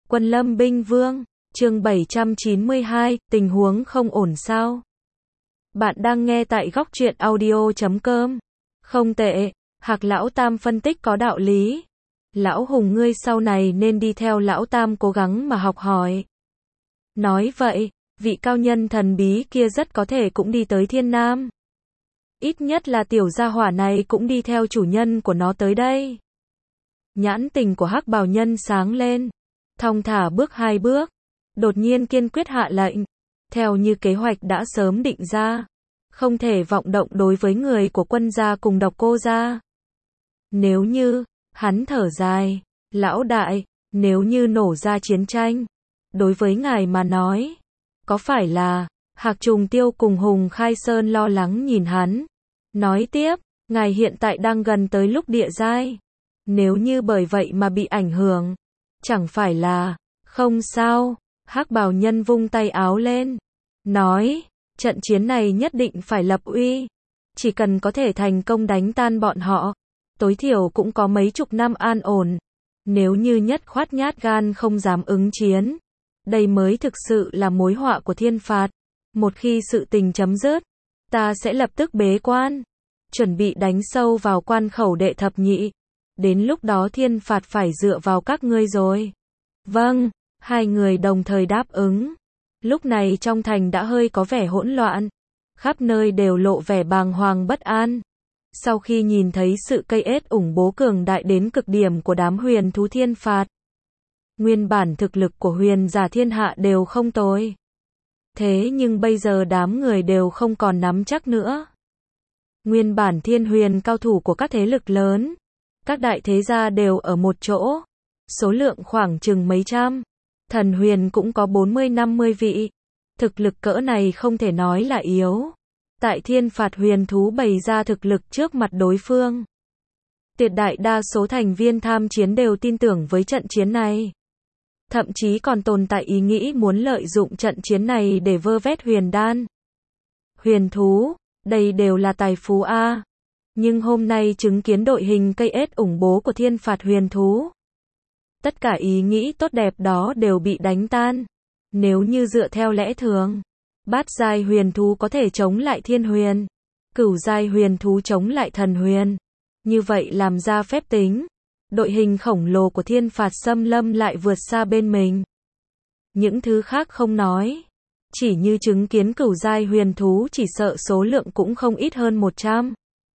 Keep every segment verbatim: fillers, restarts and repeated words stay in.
Quân Lâm Binh Vương, chương bảy trăm chín mươi hai, tình huống không ổn sao? Bạn đang nghe tại góc truyện audio chấm com. Không tệ, Hạc Lão Tam phân tích có đạo lý. Lão Hùng ngươi sau này nên đi theo Lão Tam cố gắng mà học hỏi. Nói vậy, vị cao nhân thần bí kia rất có thể cũng đi tới Thiên Nam. Ít nhất là tiểu gia hỏa này cũng đi theo chủ nhân của nó tới đây. Nhãn tình của Hắc Bào Nhân sáng lên, thong thả bước hai bước, đột nhiên kiên quyết hạ lệnh, theo như kế hoạch đã sớm định ra, không thể vọng động đối với người của Quân gia cùng Độc Cô gia. Nếu như, hắn thở dài, lão đại, nếu như nổ ra chiến tranh, đối với ngài mà nói, có phải là, Hạc Trùng Tiêu cùng Hùng Khai Sơn lo lắng nhìn hắn, nói tiếp, ngài hiện tại đang gần tới lúc địa giai, nếu như bởi vậy mà bị ảnh hưởng, chẳng phải là, không sao, Hắc Bào Nhân vung tay áo lên, nói, trận chiến này nhất định phải lập uy, chỉ cần có thể thành công đánh tan bọn họ, tối thiểu cũng có mấy chục năm an ổn, nếu như nhất khoát nhát gan không dám ứng chiến, đây mới thực sự là mối họa của thiên phạt, một khi sự tình chấm dứt, ta sẽ lập tức bế quan, chuẩn bị đánh sâu vào quan khẩu đệ thập nhị, đến lúc đó thiên phạt phải dựa vào các ngươi rồi. Vâng, hai người đồng thời đáp ứng. Lúc này trong thành đã hơi có vẻ hỗn loạn, khắp nơi đều lộ vẻ bàng hoàng bất an. Sau khi nhìn thấy sự cây ết ủng bố cường đại đến cực điểm của đám huyền thú thiên phạt, nguyên bản thực lực của huyền giả thiên hạ đều không tồi. Thế nhưng bây giờ đám người đều không còn nắm chắc nữa. Nguyên bản thiên huyền cao thủ của các thế lực lớn, các đại thế gia đều ở một chỗ, số lượng khoảng chừng mấy trăm, thần huyền cũng có bốn mươi năm mươi vị, thực lực cỡ này không thể nói là yếu. Tại thiên phạt huyền thú bày ra thực lực trước mặt đối phương. Tuyệt đại đa số thành viên tham chiến đều tin tưởng với trận chiến này. Thậm chí còn tồn tại ý nghĩ muốn lợi dụng trận chiến này để vơ vét huyền đan. Huyền thú, đây đều là tài phú A. Nhưng hôm nay chứng kiến đội hình cây ết ủng bố của thiên phạt huyền thú. Tất cả ý nghĩ tốt đẹp đó đều bị đánh tan. Nếu như dựa theo lẽ thường, bát giai huyền thú có thể chống lại thiên huyền, cửu giai huyền thú chống lại thần huyền. Như vậy làm ra phép tính, đội hình khổng lồ của thiên phạt xâm lâm lại vượt xa bên mình. Những thứ khác không nói, chỉ như chứng kiến cửu giai huyền thú chỉ sợ số lượng cũng không ít hơn một trăm.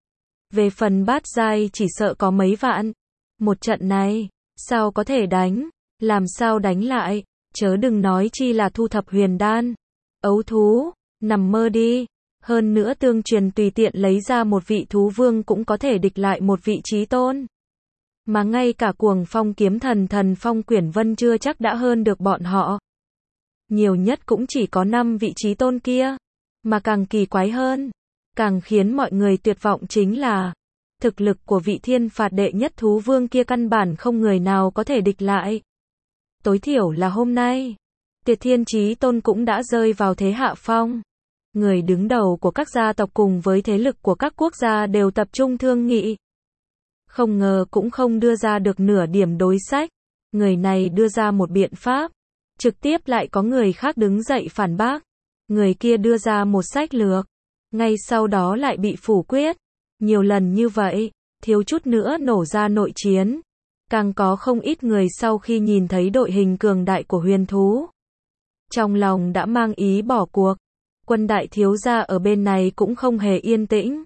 Về phần bát giai chỉ sợ có mấy vạn. Một trận này, sao có thể đánh, làm sao đánh lại, chớ đừng nói chi là thu thập huyền đan. Ấu thú, nằm mơ đi, hơn nữa tương truyền tùy tiện lấy ra một vị thú vương cũng có thể địch lại một vị chí tôn. Mà ngay cả cuồng phong kiếm thần thần phong quyển vân chưa chắc đã hơn được bọn họ. Nhiều nhất cũng chỉ có năm vị chí tôn kia. Mà càng kỳ quái hơn, càng khiến mọi người tuyệt vọng chính là, thực lực của vị thiên phạt đệ nhất thú vương kia căn bản không người nào có thể địch lại. Tối thiểu là hôm nay, Tuyệt Thiên Chí Tôn cũng đã rơi vào thế hạ phong. Người đứng đầu của các gia tộc cùng với thế lực của các quốc gia đều tập trung thương nghị. Không ngờ cũng không đưa ra được nửa điểm đối sách. Người này đưa ra một biện pháp, trực tiếp lại có người khác đứng dậy phản bác. Người kia đưa ra một sách lược, ngay sau đó lại bị phủ quyết. Nhiều lần như vậy, thiếu chút nữa nổ ra nội chiến. Càng có không ít người sau khi nhìn thấy đội hình cường đại của huyền thú, trong lòng đã mang ý bỏ cuộc. Quân đại thiếu gia ở bên này cũng không hề yên tĩnh.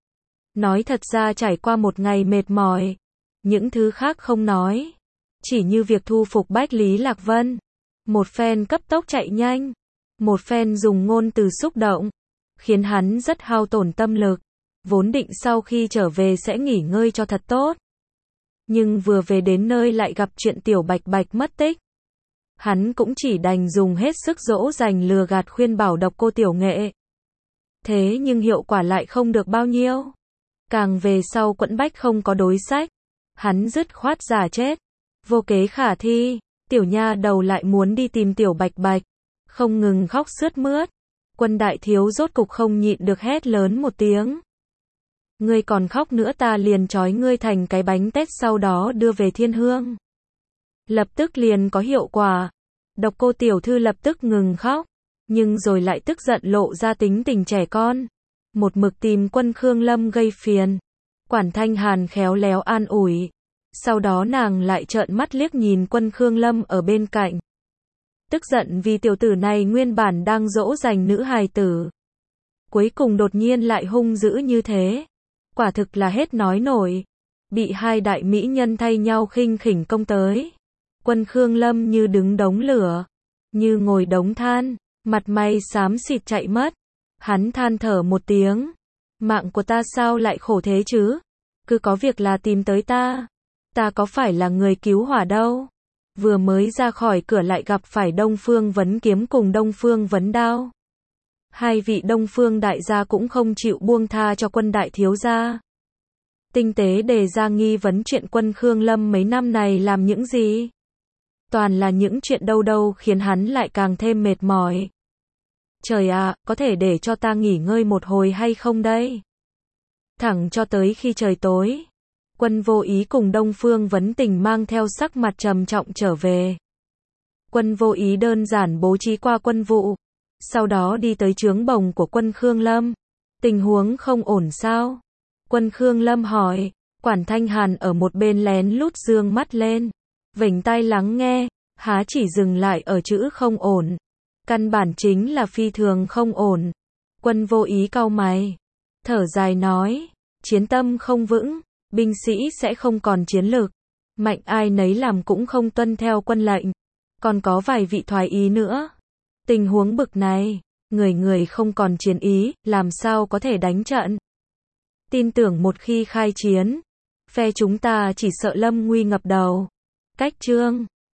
Nói thật ra trải qua một ngày mệt mỏi, những thứ khác không nói, chỉ như việc thu phục Bách Lý Lạc Vân, một phen cấp tốc chạy nhanh, một phen dùng ngôn từ xúc động, khiến hắn rất hao tổn tâm lực, vốn định sau khi trở về sẽ nghỉ ngơi cho thật tốt. Nhưng vừa về đến nơi lại gặp chuyện tiểu Bạch Bạch mất tích. Hắn cũng chỉ đành dùng hết sức dỗ dành lừa gạt khuyên bảo Độc Cô Tiểu Nghệ. Thế nhưng hiệu quả lại không được bao nhiêu. Càng về sau Quẫn Bách không có đối sách, hắn dứt khoát giả chết. Vô kế khả thi, tiểu nha đầu lại muốn đi tìm tiểu Bạch Bạch, không ngừng khóc sướt mướt. Quân đại thiếu rốt cục không nhịn được hét lớn một tiếng. Ngươi còn khóc nữa ta liền trói ngươi thành cái bánh tét sau đó đưa về thiên hương. lập tức liền có hiệu quả. Độc Cô tiểu thư lập tức ngừng khóc, nhưng rồi lại tức giận lộ ra tính tình trẻ con, một mực tìm Quân Khương Lâm gây phiền. Quản Thanh Hàn khéo léo an ủi, sau đó nàng lại trợn mắt liếc nhìn Quân Khương Lâm ở bên cạnh. Tức giận vì tiểu tử này nguyên bản đang dỗ dành nữ hài tử, cuối cùng đột nhiên lại hung dữ như thế. Quả thực là hết nói nổi. Bị hai đại mỹ nhân thay nhau khinh khỉnh công tới. Quân Khương Lâm như đứng đống lửa, như ngồi đống than, mặt mày xám xịt chạy mất. Hắn than thở một tiếng, mạng của ta sao lại khổ thế chứ? Cứ có việc là tìm tới ta. Ta có phải là người cứu hỏa đâu. Vừa mới ra khỏi cửa lại gặp phải Đông Phương Vấn Kiếm cùng Đông Phương Vấn Đao. Hai vị Đông Phương đại gia cũng không chịu buông tha cho Quân đại thiếu gia. Tinh tế đề ra nghi vấn chuyện Quân Khương Lâm mấy năm này làm những gì. Toàn là những chuyện đâu đâu khiến hắn lại càng thêm mệt mỏi. Trời ạ, có thể để cho ta nghỉ ngơi một hồi hay không đây? Thẳng cho tới khi trời tối, Quân Vô Ý cùng Đông Phương Vấn Tình mang theo sắc mặt trầm trọng trở về. Quân Vô Ý đơn giản bố trí qua quân vụ, sau đó đi tới trướng bồng của Quân Khương Lâm. Tình huống không ổn sao? Quân Khương Lâm hỏi. Quản Thanh Hàn ở một bên lén lút dương mắt lên, vểnh tai lắng nghe, há chỉ dừng lại ở chữ không ổn. Căn bản chính là phi thường không ổn. Quân Vô Ý cau mày, thở dài nói, chiến tâm không vững, binh sĩ sẽ không còn chiến lược, mạnh ai nấy làm cũng không tuân theo quân lệnh, còn có vài vị thoái ý nữa. Tình huống bực này, người người không còn chiến ý, làm sao có thể đánh trận? Tin tưởng một khi khai chiến, phe chúng ta chỉ sợ lâm nguy ngập đầu. Cách chương